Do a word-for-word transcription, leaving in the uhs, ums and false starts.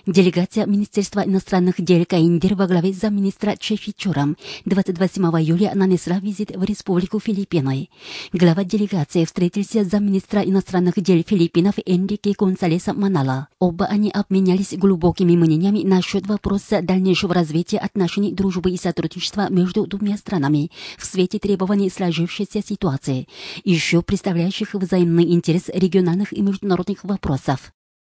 Делегация Министерства иностранных дел КНДР во главе с замминистра Чефи Чором двадцать восьмого июля нанесла визит в Республику Филиппины. Глава делегации встретился с замминистра иностранных дел Филиппинов Энрике Гонсалеса Манала. Оба они обменялись глубокими мнениями насчет вопроса дальнейшего развития отношений дружбы и сотрудничества между двумя странами в свете требований сложившейся ситуации, еще представляющих взаимный интерес региональных и международных вопросов.